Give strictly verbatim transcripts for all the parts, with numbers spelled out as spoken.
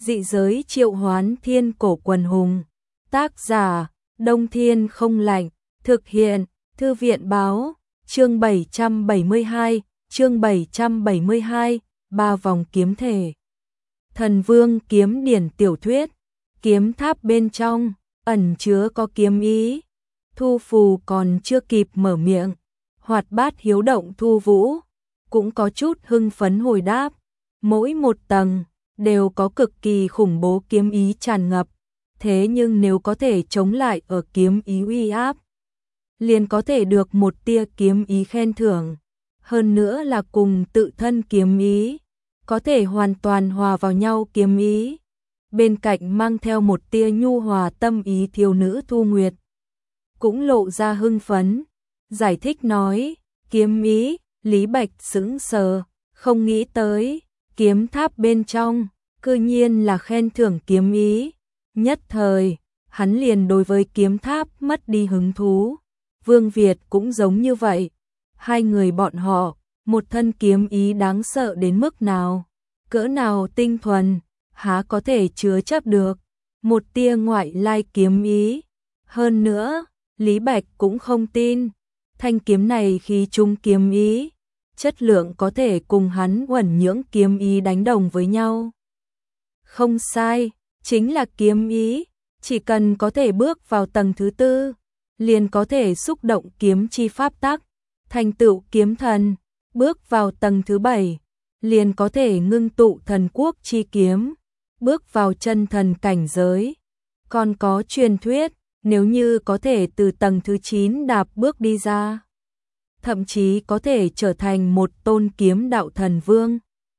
Dị giới triệu hoán thiên cổ quần hùng. Tác giả, Đông Thiên Không Lạnh. Thực hiện, Thư viện Báo. Chương bảy trăm bảy mươi hai, chương bảy trăm bảy mươi hai, ba vòng kiếm thể. Thần Vương kiếm điển tiểu thuyết. Kiếm tháp bên trong, ẩn chứa có kiếm ý. Thu Phù còn chưa kịp mở miệng. Hoạt bát hiếu động Thu Vũ cũng có chút hưng phấn hồi đáp. Mỗi một tầng đều có cực kỳ khủng bố kiếm ý tràn ngập. Thế nhưng nếu có thể chống lại ở kiếm ý uy áp, liền có thể được một tia kiếm ý khen thưởng. Hơn nữa là cùng tự thân kiếm ý, có thể hoàn toàn hòa vào nhau kiếm ý. Bên cạnh mang theo một tia nhu hòa tâm ý thiếu nữ Thu Nguyệt, cũng lộ ra hưng phấn, giải thích nói, kiếm ý. Lý Bạch sững sờ, không nghĩ tới, kiếm tháp bên trong, cư nhiên là khen thưởng kiếm ý. Nhất thời, hắn liền đối với kiếm tháp mất đi hứng thú. Vương Việt cũng giống như vậy. Hai người bọn họ, một thân kiếm ý đáng sợ đến mức nào, cỡ nào tinh thuần, há có thể chứa chấp được một tia ngoại lai kiếm ý. Hơn nữa, Lý Bạch cũng không tin, thanh kiếm này khi chung kiếm ý, chất lượng có thể cùng hắn uẩn nhưỡng kiếm ý đánh đồng với nhau. Không sai, chính là kiếm ý, chỉ cần có thể bước vào tầng thứ tư, liền có thể xúc động kiếm chi pháp tắc, thành tựu kiếm thần. Bước vào tầng thứ bảy, liền có thể ngưng tụ thần quốc chi kiếm, bước vào chân thần cảnh giới. Còn có truyền thuyết, nếu như có thể từ tầng thứ chín đạp bước đi ra, thậm chí có thể trở thành một tôn kiếm đạo thần vương.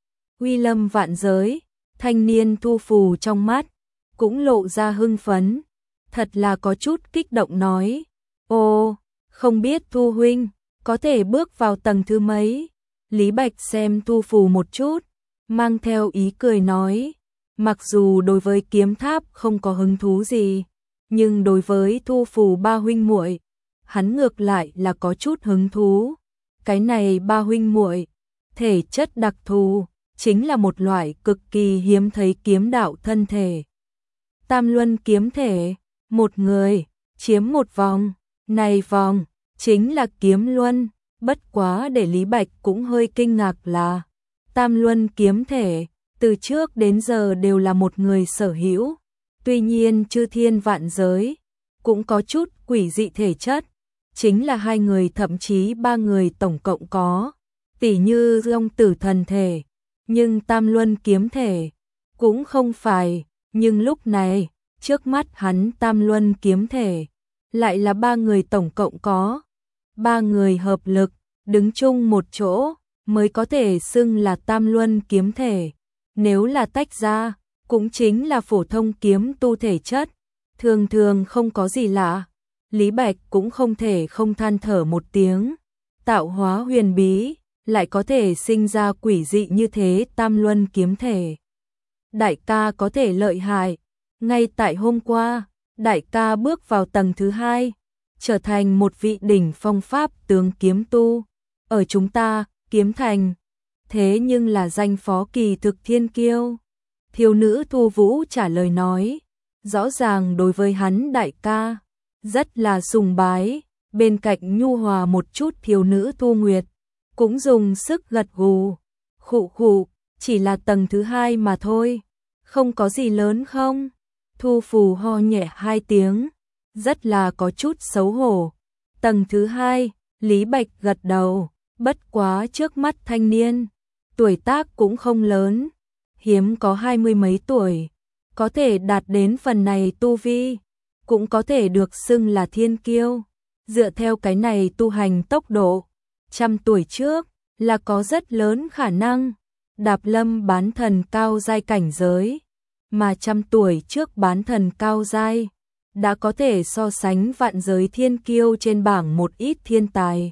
Uy lâm vạn giới, thanh niên Thu Phù trong mắt cũng lộ ra hưng phấn, thật là có chút kích động nói, ô, không biết Thu huynh có thể bước vào tầng thứ mấy. Lý Bạch xem Thu Phù một chút, mang theo ý cười nói, mặc dù đối với kiếm tháp không có hứng thú gì, nhưng đối với Thu Phù ba huynh muội, hắn ngược lại là có chút hứng thú. Cái này ba huynh muội, thể chất đặc thù, chính là một loại cực kỳ hiếm thấy kiếm đạo thân thể. Tam luân kiếm thể, một người chiếm một vòng, này vòng chính là kiếm luân. Bất quá để Lý Bạch cũng hơi kinh ngạc là, tam luân kiếm thể từ trước đến giờ đều là một người sở hữu. Tuy nhiên chư thiên vạn giới cũng có chút quỷ dị thể chất, chính là hai người thậm chí ba người tổng cộng có, tỉ như long tử thần thể, nhưng tam luân kiếm thể cũng không phải. Nhưng lúc này, trước mắt hắn tam luân kiếm thể lại là ba người tổng cộng có. Ba người hợp lực, đứng chung một chỗ, mới có thể xưng là tam luân kiếm thể. Nếu là tách ra, cũng chính là phổ thông kiếm tu thể chất, thường thường không có gì lạ. Lý Bạch cũng không thể không than thở một tiếng, tạo hóa huyền bí, lại có thể sinh ra quỷ dị như thế tam luân kiếm thể. Đại ca có thể lợi hại, ngay tại hôm qua, đại ca bước vào tầng thứ hai, trở thành một vị đỉnh phong pháp tướng kiếm tu, ở chúng ta, kiếm thành, thế nhưng là danh phó kỳ thực thiên kiêu. Thiếu nữ Thu Vũ trả lời nói, rõ ràng đối với hắn đại ca rất là sùng bái. Bên cạnh nhu hòa một chút thiếu nữ Thu Nguyệt cũng dùng sức gật gù, khụ khụ, chỉ là tầng thứ hai mà thôi, không có gì lớn không? Thu Phù ho nhẹ hai tiếng, rất là có chút xấu hổ. Tầng thứ hai, Lý Bạch gật đầu, bất quá trước mắt thanh niên, tuổi tác cũng không lớn, hiếm có hai mươi mấy tuổi, có thể đạt đến phần này tu vi, cũng có thể được xưng là thiên kiêu. Dựa theo cái này tu hành tốc độ, trăm tuổi trước là có rất lớn khả năng đạp lâm bán thần cao giai cảnh giới, mà trăm tuổi trước bán thần cao giai đã có thể so sánh vạn giới thiên kiêu trên bảng một ít thiên tài.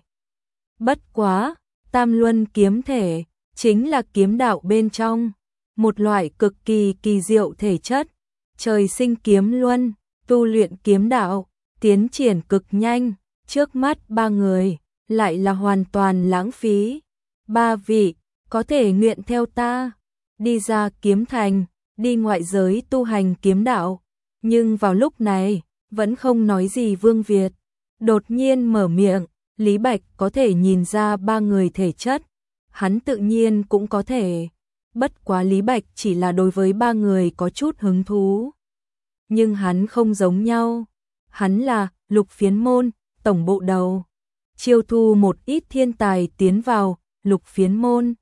Bất quá, tam luân kiếm thể chính là kiếm đạo bên trong một loại cực kỳ kỳ diệu thể chất, trời sinh kiếm luân, tu luyện kiếm đạo, tiến triển cực nhanh. Trước mắt ba người lại là hoàn toàn lãng phí. Ba vị có thể nguyện theo ta đi ra kiếm thành, đi ngoại giới tu hành kiếm đạo. Nhưng vào lúc này, vẫn không nói gì Vương Việt. Đột nhiên mở miệng, Lý Bạch có thể nhìn ra ba người thể chất. Hắn tự nhiên cũng có thể. Bất quá Lý Bạch chỉ là đối với ba người có chút hứng thú. Nhưng hắn không giống nhau. Hắn là Lục Phiến Môn, tổng bộ đầu. Chiêu thu một ít thiên tài tiến vào Lục Phiến Môn.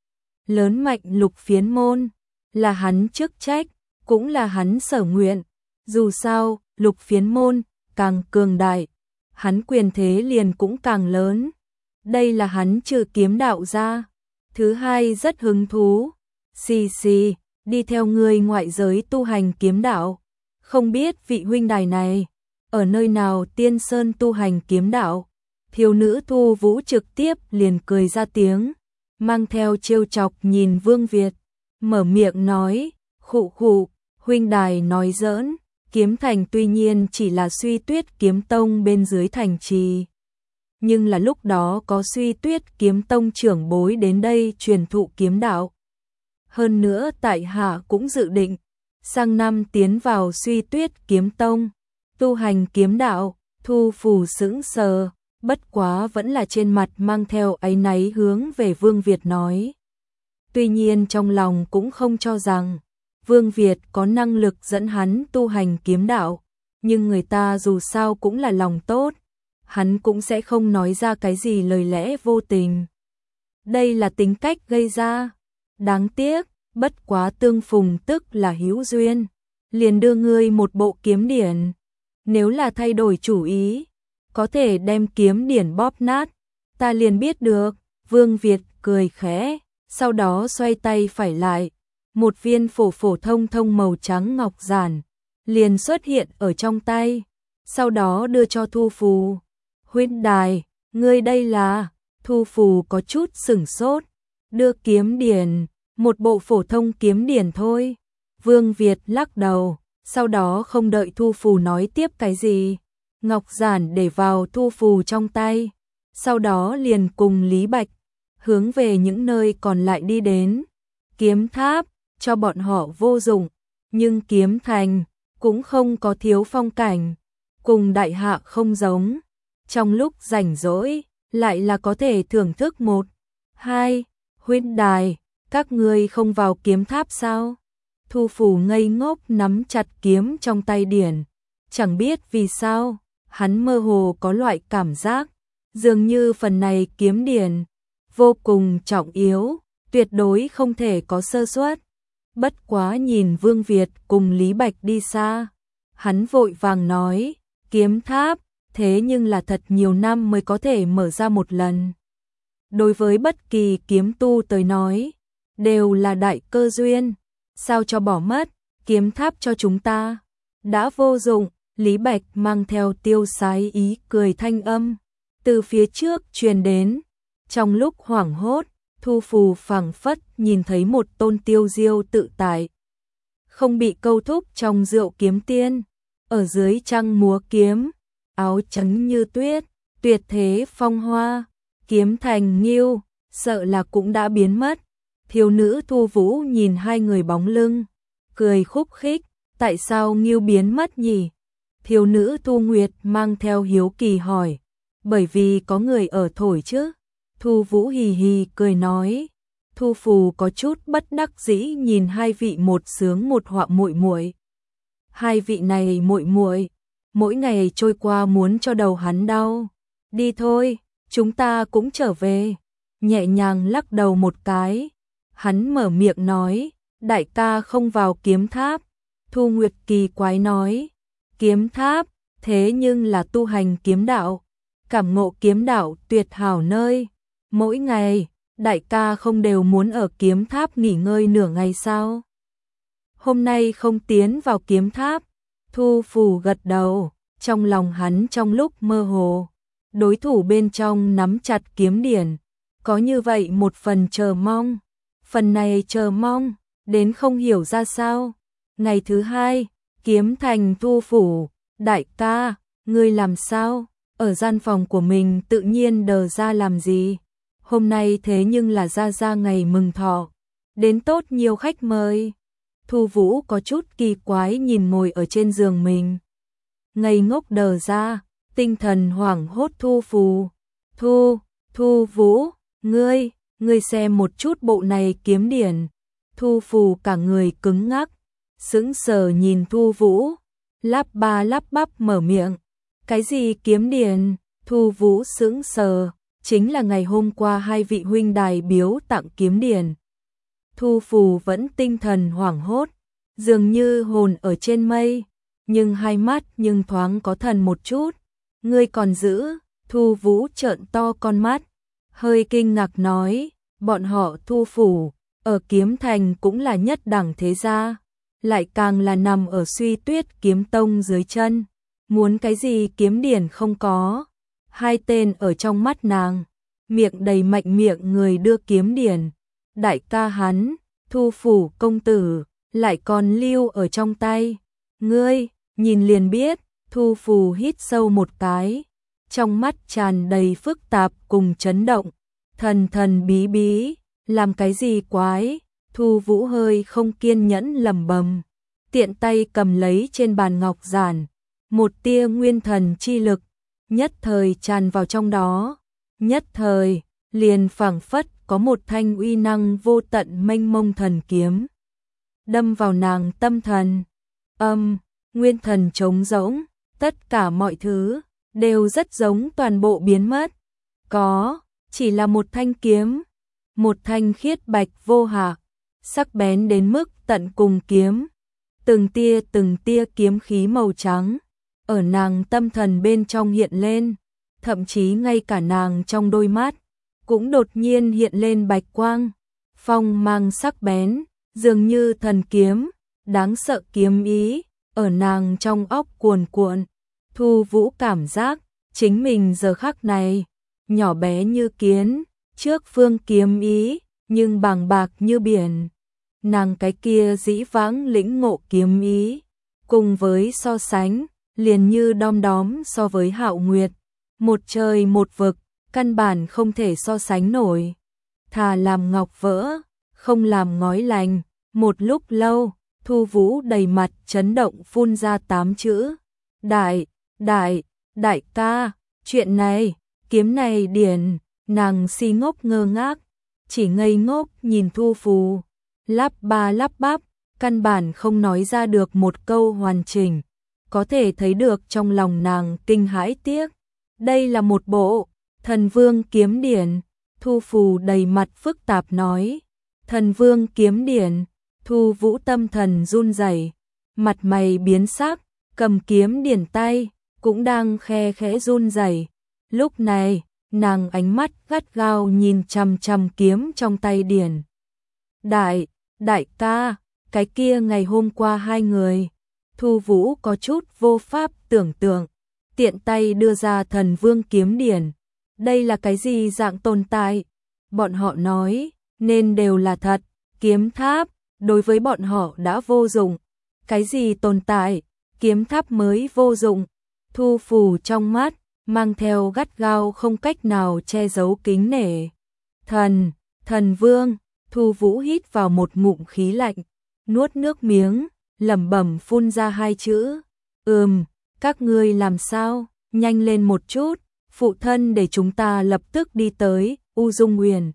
Lớn mạnh Lục Phiến Môn là hắn chức trách, cũng là hắn sở nguyện. Dù sao, Lục Phiến Môn càng cường đại, hắn quyền thế liền cũng càng lớn. Đây là hắn trừ kiếm đạo ra. Thứ hai rất hứng thú. Xì xì, đi theo người ngoại giới tu hành kiếm đạo. Không biết vị huynh đài này ở nơi nào Tiên Sơn tu hành kiếm đạo. Thiếu nữ Thu Vũ trực tiếp liền cười ra tiếng, mang theo trêu chọc nhìn Vương Việt, mở miệng nói, khụ khụ, huynh đài nói giỡn, kiếm thành tuy nhiên chỉ là Suy Tuyết kiếm tông bên dưới thành trì. Nhưng là lúc đó có Suy Tuyết kiếm tông trưởng bối đến đây truyền thụ kiếm đạo. Hơn nữa tại hạ cũng dự định, sang năm tiến vào Suy Tuyết kiếm tông, tu hành kiếm đạo. Thu Phù sững sờ, bất quá vẫn là trên mặt mang theo áy náy hướng về Vương Việt nói. Tuy nhiên trong lòng cũng không cho rằng Vương Việt có năng lực dẫn hắn tu hành kiếm đạo, nhưng người ta dù sao cũng là lòng tốt, hắn cũng sẽ không nói ra cái gì lời lẽ vô tình. Đây là tính cách gây ra. Đáng tiếc, bất quá tương phùng tức là hữu duyên, liền đưa ngươi một bộ kiếm điển. Nếu là thay đổi chủ ý, có thể đem kiếm điển bóp nát, ta liền biết được. Vương Việt cười khẽ, sau đó xoay tay phải lại, một viên phổ phổ thông thông màu trắng ngọc giản liền xuất hiện ở trong tay, sau đó đưa cho Thu Phù. Huynh đài, ngươi đây là? Thu Phù có chút sửng sốt, đưa kiếm điển, một bộ phổ thông kiếm điển thôi. Vương Việt lắc đầu, sau đó không đợi Thu Phù nói tiếp cái gì, ngọc giản để vào Thu Phù trong tay, sau đó liền cùng Lý Bạch hướng về những nơi còn lại đi đến. Kiếm tháp cho bọn họ vô dụng, nhưng kiếm thành cũng không có thiếu phong cảnh, cùng đại hạ không giống. Trong lúc rảnh rỗi, lại là có thể thưởng thức một, hai, huynh đài, các ngươi không vào kiếm tháp sao? Thu Phù ngây ngốc nắm chặt kiếm trong tay điển, chẳng biết vì sao, hắn mơ hồ có loại cảm giác, dường như phần này kiếm điển vô cùng trọng yếu, tuyệt đối không thể có sơ suất. Bất quá nhìn Vương Việt cùng Lý Bạch đi xa, hắn vội vàng nói, kiếm tháp, thế nhưng là thật nhiều năm mới có thể mở ra một lần. Đối với bất kỳ kiếm tu tới nói, đều là đại cơ duyên, sao cho bỏ mất, kiếm tháp cho chúng ta đã vô dụng. Lý Bạch mang theo tiêu sái ý cười thanh âm từ phía trước truyền đến. Trong lúc hoảng hốt, Thu Phù phảng phất nhìn thấy một tôn tiêu diêu tự tại, không bị câu thúc trong rượu kiếm tiên, ở dưới trăng múa kiếm, áo trắng như tuyết, tuyệt thế phong hoa, kiếm thành nghiêu, sợ là cũng đã biến mất. Thiếu nữ Thu Vũ nhìn hai người bóng lưng, cười khúc khích, tại sao nghiêu biến mất nhỉ? Thiếu nữ Thu Nguyệt mang theo hiếu kỳ hỏi, bởi vì có người ở thổi chứ. Thu Vũ hì hì cười nói. Thu Phù có chút bất đắc dĩ nhìn hai vị một sướng một họa muội muội. Hai vị này muội muội, mỗi ngày trôi qua muốn cho đầu hắn đau. Đi thôi, chúng ta cũng trở về. Nhẹ nhàng lắc đầu một cái, hắn mở miệng nói, đại ca không vào kiếm tháp. Thu Nguyệt kỳ quái nói, kiếm tháp, thế nhưng là tu hành kiếm đạo, cảm ngộ kiếm đạo tuyệt hảo nơi. Mỗi ngày, đại ca không đều muốn ở kiếm tháp nghỉ ngơi nửa ngày sao? Hôm nay không tiến vào kiếm tháp. Thu Phù gật đầu, trong lòng hắn trong lúc mơ hồ, đối thủ bên trong nắm chặt kiếm điển, có như vậy một phần chờ mong. Phần này chờ mong, đến không hiểu ra sao. Ngày thứ hai, kiếm thành. Thu Phủ, đại ca, ngươi làm sao? Ở gian phòng của mình tự nhiên đờ ra làm gì? Hôm nay thế nhưng là ra ra ngày mừng thọ, đến tốt nhiều khách mời. Thu Vũ có chút kỳ quái nhìn ngồi ở trên giường mình. Ngây ngốc đờ ra, tinh thần hoảng hốt Thu Phù. Thu, Thu Vũ, ngươi, ngươi xem một chút bộ này kiếm điển. Thu Phù cả người cứng ngắc, sững sờ nhìn Thu Vũ, lắp ba lắp bắp mở miệng. Cái gì kiếm điển? Thu Vũ sững sờ, chính là ngày hôm qua hai vị huynh đài biếu tặng kiếm điển. Thu Phù vẫn tinh thần hoảng hốt, dường như hồn ở trên mây, nhưng hai mắt nhưng thoáng có thần một chút. Ngươi còn giữ? Thu Vũ trợn to con mắt, hơi kinh ngạc nói, bọn họ Thu phủ, ở Kiếm Thành cũng là nhất đẳng thế gia, lại càng là nằm ở Suy Tuyết Kiếm Tông dưới chân, muốn cái gì kiếm điển không có. Hai tên ở trong mắt nàng, miệng đầy mạnh miệng người đưa kiếm điển, đại ca hắn, Thu phủ công tử, lại còn lưu ở trong tay. Ngươi, nhìn liền biết. Thu Phù hít sâu một cái, trong mắt tràn đầy phức tạp cùng chấn động. Thần thần bí bí, làm cái gì quái? Thu Vũ hơi không kiên nhẫn lẩm bẩm, tiện tay cầm lấy trên bàn ngọc giản, một tia nguyên thần chi lực, nhất thời tràn vào trong đó, nhất thời, liền phảng phất có một thanh uy năng vô tận mênh mông thần kiếm, đâm vào nàng tâm thần. Âm, nguyên thần trống rỗng, tất cả mọi thứ đều rất giống toàn bộ biến mất. Có, chỉ là một thanh kiếm, một thanh khiết bạch vô hạ, sắc bén đến mức tận cùng kiếm. Từng tia từng tia kiếm khí màu trắng ở nàng tâm thần bên trong hiện lên, thậm chí ngay cả nàng trong đôi mắt cũng đột nhiên hiện lên bạch quang, phong mang sắc bén, dường như thần kiếm, đáng sợ kiếm ý ở nàng trong óc cuồn cuộn. Thu Vũ cảm giác chính mình giờ khắc này nhỏ bé như kiến, trước phương kiếm ý nhưng bàng bạc như biển. Nàng cái kia dĩ vãng lĩnh ngộ kiếm ý, cùng với so sánh, liền như đom đóm so với Hạo Nguyệt, một trời một vực, căn bản không thể so sánh nổi. Thà làm ngọc vỡ, không làm ngói lành. Một lúc lâu, Thu Vũ đầy mặt chấn động phun ra tám chữ. Đại, đại, đại ca, chuyện này, kiếm này điển. Nàng si ngốc ngơ ngác, chỉ ngây ngốc nhìn Thu Phù, lắp ba lắp bắp, căn bản không nói ra được một câu hoàn chỉnh, có thể thấy được trong lòng nàng kinh hãi tiếc. Đây là một bộ Thần Vương kiếm điển. Thu Phù đầy mặt phức tạp nói, Thần Vương kiếm điển. Thu Vũ tâm thần run rẩy, mặt mày biến sắc, cầm kiếm điển tay cũng đang khe khẽ run rẩy. Lúc này, nàng ánh mắt gắt gao nhìn chằm chằm kiếm trong tay điển. Đại, đại ca, cái kia ngày hôm qua hai người. Thu Vũ có chút vô pháp tưởng tượng, tiện tay đưa ra Thần Vương kiếm điển. Đây là cái gì dạng tồn tại? Bọn họ nói, nên đều là thật, kiếm tháp đối với bọn họ đã vô dụng. Cái gì tồn tại, kiếm tháp mới vô dụng. Thu Phù trong mắt mang theo gắt gao không cách nào che giấu kính nể. Thần, Thần Vương. Thu Vũ hít vào một ngụm khí lạnh, nuốt nước miếng, lẩm bẩm phun ra hai chữ. Ừm, các ngươi làm sao, nhanh lên một chút, phụ thân để chúng ta lập tức đi tới U Dung Huyền.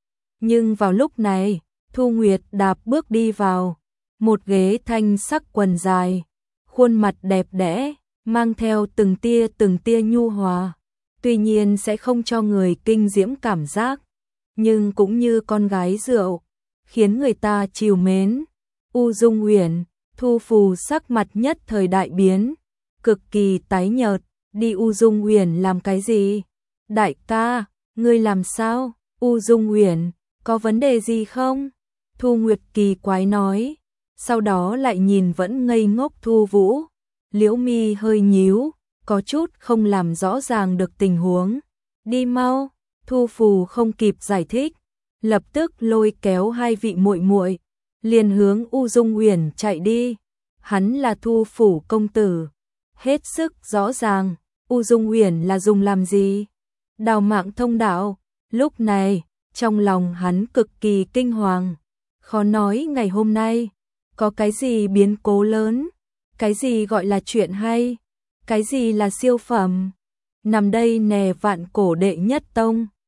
Nhưng vào lúc này, Thu Nguyệt đạp bước đi vào, một ghế thanh sắc quần dài, khuôn mặt đẹp đẽ, mang theo từng tia từng tia nhu hòa, tuy nhiên sẽ không cho người kinh diễm cảm giác, nhưng cũng như con gái rượu, khiến người ta trìu mến. U Dung Huyền, Thu Phù sắc mặt nhất thời đại biến, cực kỳ tái nhợt. Đi U Dung Huyền làm cái gì? Đại ca, ngươi làm sao? U Dung Huyền, có vấn đề gì không? Thu Nguyệt kỳ quái nói, sau đó lại nhìn vẫn ngây ngốc Thu Vũ, liễu mi hơi nhíu, có chút không làm rõ ràng được tình huống. Đi mau. Thu Phù không kịp giải thích, lập tức lôi kéo hai vị muội muội, liền hướng U Dung Huyền chạy đi. Hắn là Thu phủ công tử, hết sức rõ ràng. U Dung Huyền là dùng làm gì? Đào mạng thông đạo. Lúc này, trong lòng hắn cực kỳ kinh hoàng, khó nói ngày hôm nay Có cái gì biến cố lớn? Cái gì gọi là chuyện hay? Cái gì là siêu phẩm? Nằm đây nè vạn cổ đệ nhất tông.